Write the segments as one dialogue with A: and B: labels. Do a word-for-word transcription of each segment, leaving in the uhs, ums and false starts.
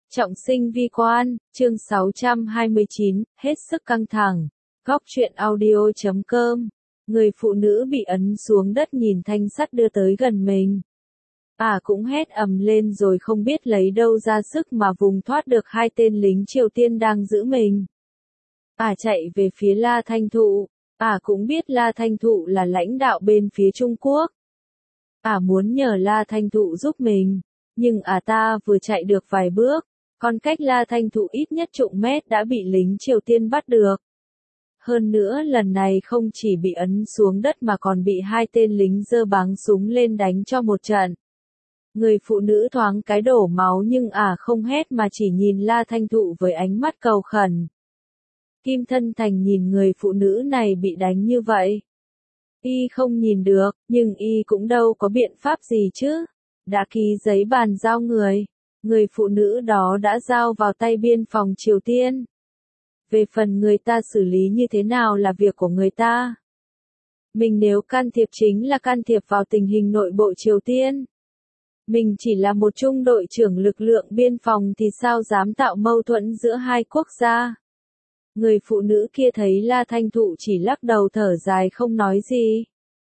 A: Trọng sinh vi quan, chương sáu trăm hai mươi chín, hết sức căng thẳng. Góc truyện audio chấm com. Người phụ nữ bị ấn xuống đất nhìn thanh sắt đưa tới gần mình. À cũng hét ầm lên rồi không biết lấy đâu ra sức mà vùng thoát được hai tên lính Triều Tiên đang giữ mình. À chạy về phía La Thanh Thụ. À cũng biết La Thanh Thụ là lãnh đạo bên phía Trung Quốc. À muốn nhờ La Thanh Thụ giúp mình. Nhưng à ta vừa chạy được vài bước. Còn cách La Thanh Thụ ít nhất chục mét đã bị lính Triều Tiên bắt được. Hơn nữa lần này không chỉ bị ấn xuống đất mà còn bị hai tên lính giơ báng súng lên đánh cho một trận. Người phụ nữ thoáng cái đổ máu nhưng à không hét mà chỉ nhìn La Thanh Thụ với ánh mắt cầu khẩn. Kim Thân Thành nhìn người phụ nữ này bị đánh như vậy. Y không nhìn được, nhưng Y cũng đâu có biện pháp gì chứ. Đã ký giấy bàn giao người. Người phụ nữ đó đã giao vào tay biên phòng Triều Tiên. Về phần người ta xử lý như thế nào là việc của người ta. Mình nếu can thiệp chính là can thiệp vào tình hình nội bộ Triều Tiên. Mình chỉ là một trung đội trưởng lực lượng biên phòng thì sao dám tạo mâu thuẫn giữa hai quốc gia. Người phụ nữ kia thấy La Thanh Thụ chỉ lắc đầu thở dài không nói gì.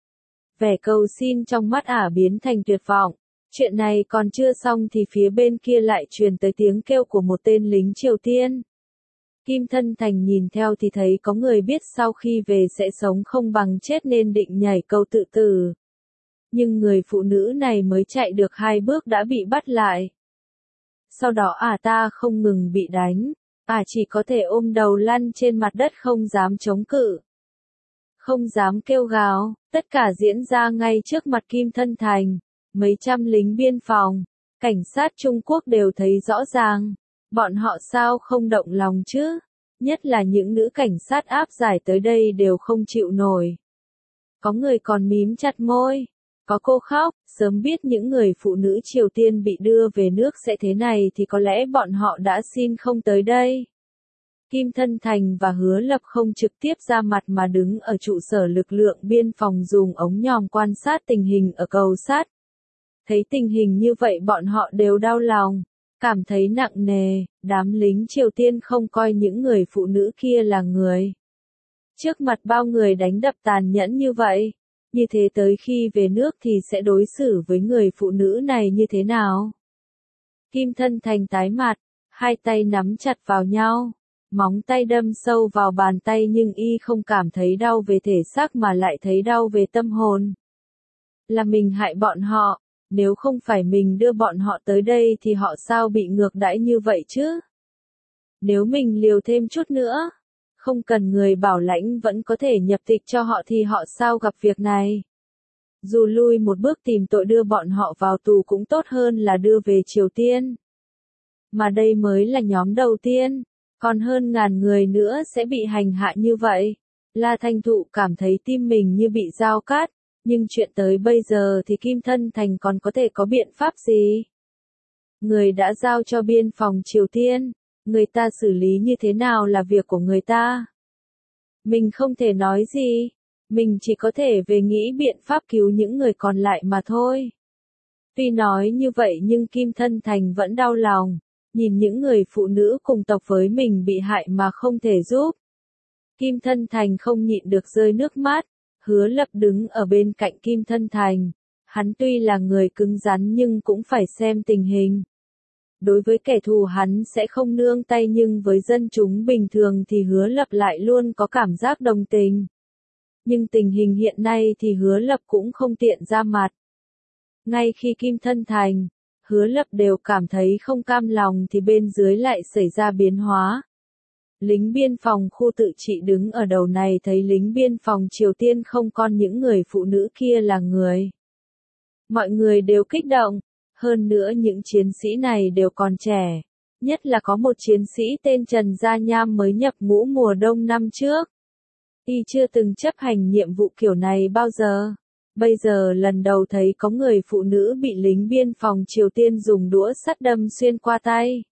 A: Vẻ cầu xin trong mắt ả biến thành tuyệt vọng. Chuyện này còn chưa xong thì phía bên kia lại truyền tới tiếng kêu của một tên lính Triều Tiên. Kim Thân Thành nhìn theo thì thấy có người biết sau khi về sẽ sống không bằng chết nên định nhảy cầu tự tử. Nhưng người phụ nữ này mới chạy được hai bước đã bị bắt lại. Sau đó à ta không ngừng bị đánh, à chỉ có thể ôm đầu lăn trên mặt đất không dám chống cự. Không dám kêu gào, tất cả diễn ra ngay trước mặt Kim Thân Thành. Mấy trăm lính biên phòng, cảnh sát Trung Quốc đều thấy rõ ràng. Bọn họ sao không động lòng chứ? Nhất là những nữ cảnh sát áp giải tới đây đều không chịu nổi. Có người còn mím chặt môi. Có cô khóc, sớm biết những người phụ nữ Triều Tiên bị đưa về nước sẽ thế này thì có lẽ bọn họ đã xin không tới đây. Kim Thân Thành và Hứa Lập không trực tiếp ra mặt mà đứng ở trụ sở lực lượng biên phòng dùng ống nhòm quan sát tình hình ở cầu sắt. Thấy tình hình như vậy bọn họ đều đau lòng, cảm thấy nặng nề, đám lính Triều Tiên không coi những người phụ nữ kia là người. Trước mặt bao người đánh đập tàn nhẫn như vậy, như thế tới khi về nước thì sẽ đối xử với người phụ nữ này như thế nào? Kim Thân Thành tái mặt, hai tay nắm chặt vào nhau, móng tay đâm sâu vào bàn tay nhưng Y không cảm thấy đau về thể xác mà lại thấy đau về tâm hồn. Là mình hại bọn họ. Nếu không phải mình đưa bọn họ tới đây thì họ sao bị ngược đãi như vậy chứ? Nếu mình liều thêm chút nữa, không cần người bảo lãnh vẫn có thể nhập tịch cho họ thì họ sao gặp việc này? Dù lui một bước tìm tội đưa bọn họ vào tù cũng tốt hơn là đưa về Triều Tiên. Mà đây mới là nhóm đầu tiên, còn hơn ngàn người nữa sẽ bị hành hạ như vậy. La Thanh Thụ cảm thấy tim mình như bị dao cắt. Nhưng chuyện tới bây giờ thì Kim Thân Thành còn có thể có biện pháp gì? Người đã giao cho biên phòng Triều Tiên, người ta xử lý như thế nào là việc của người ta. Mình không thể nói gì, mình chỉ có thể về nghĩ biện pháp cứu những người còn lại mà thôi. Tuy nói như vậy nhưng Kim Thân Thành vẫn đau lòng, nhìn những người phụ nữ cùng tộc với mình bị hại mà không thể giúp. Kim Thân Thành không nhịn được rơi nước mắt. Hứa Lập đứng ở bên cạnh Kim Thân Thành. Hắn tuy là người cứng rắn nhưng cũng phải xem tình hình. Đối với kẻ thù hắn sẽ không nương tay nhưng với dân chúng bình thường thì Hứa Lập lại luôn có cảm giác đồng tình. Nhưng tình hình hiện nay thì Hứa Lập cũng không tiện ra mặt. Ngay khi Kim Thân Thành, Hứa Lập đều cảm thấy không cam lòng thì bên dưới lại xảy ra biến hóa. Lính biên phòng khu tự trị đứng ở đầu này thấy lính biên phòng Triều Tiên không coi những người phụ nữ kia là người. Mọi người đều kích động, hơn nữa những chiến sĩ này đều còn trẻ, nhất là có một chiến sĩ tên Trần Gia Nham mới nhập ngũ mùa đông năm trước. Y chưa từng chấp hành nhiệm vụ kiểu này bao giờ, bây giờ lần đầu thấy có người phụ nữ bị lính biên phòng Triều Tiên dùng đũa sắt đâm xuyên qua tay.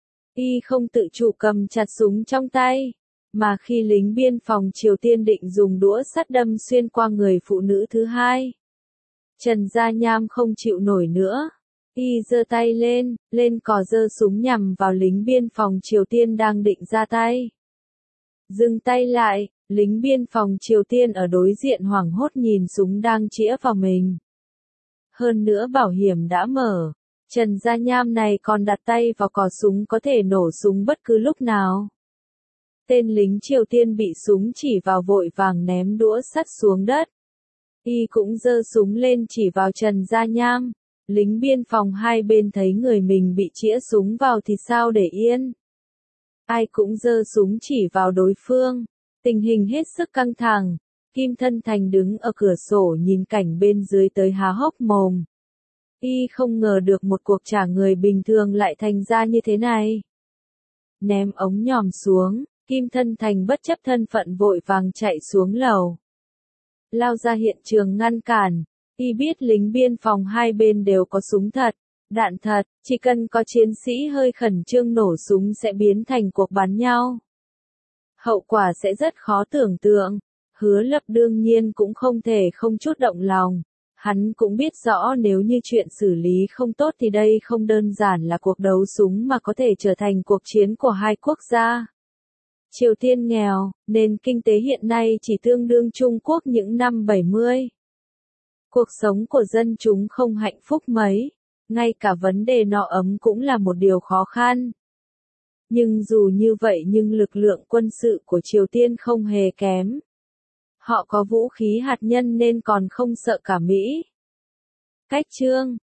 A: Y không tự chủ cầm chặt súng trong tay, mà khi lính biên phòng Triều Tiên định dùng đũa sắt đâm xuyên qua người phụ nữ thứ hai. Trần Gia Nham không chịu nổi nữa, Y giơ tay lên, lên cò giơ súng nhằm vào lính biên phòng Triều Tiên đang định ra tay. Dừng tay lại, lính biên phòng Triều Tiên ở đối diện hoảng hốt nhìn súng đang chĩa vào mình. Hơn nữa bảo hiểm đã mở, Trần Gia Nham này còn đặt tay vào cò súng có thể nổ súng bất cứ lúc nào. Tên lính Triều Tiên bị súng chỉ vào vội vàng ném đũa sắt xuống đất. Y cũng giơ súng lên chỉ vào Trần Gia Nham. Lính biên phòng hai bên thấy người mình bị chĩa súng vào thì sao để yên. Ai cũng giơ súng chỉ vào đối phương. Tình hình hết sức căng thẳng. Kim Thân Thành đứng ở cửa sổ nhìn cảnh bên dưới tới há hốc mồm. Y không ngờ được một cuộc trả người bình thường lại thành ra như thế này. Ném ống nhòm xuống, Kim Thân Thành bất chấp thân phận vội vàng chạy xuống lầu. Lao ra hiện trường ngăn cản. Y biết lính biên phòng hai bên đều có súng thật, đạn thật, chỉ cần có chiến sĩ hơi khẩn trương nổ súng sẽ biến thành cuộc bắn nhau. Hậu quả sẽ rất khó tưởng tượng. Hứa Lập đương nhiên cũng không thể không chút động lòng. Hắn cũng biết rõ nếu như chuyện xử lý không tốt thì đây không đơn giản là cuộc đấu súng mà có thể trở thành cuộc chiến của hai quốc gia. Triều Tiên nghèo, nền kinh tế hiện nay chỉ tương đương Trung Quốc những năm bảy mươi. Cuộc sống của dân chúng không hạnh phúc mấy, ngay cả vấn đề no ấm cũng là một điều khó khăn. Nhưng dù như vậy nhưng lực lượng quân sự của Triều Tiên không hề kém. Họ có vũ khí hạt nhân nên còn không sợ cả Mỹ. Cách chương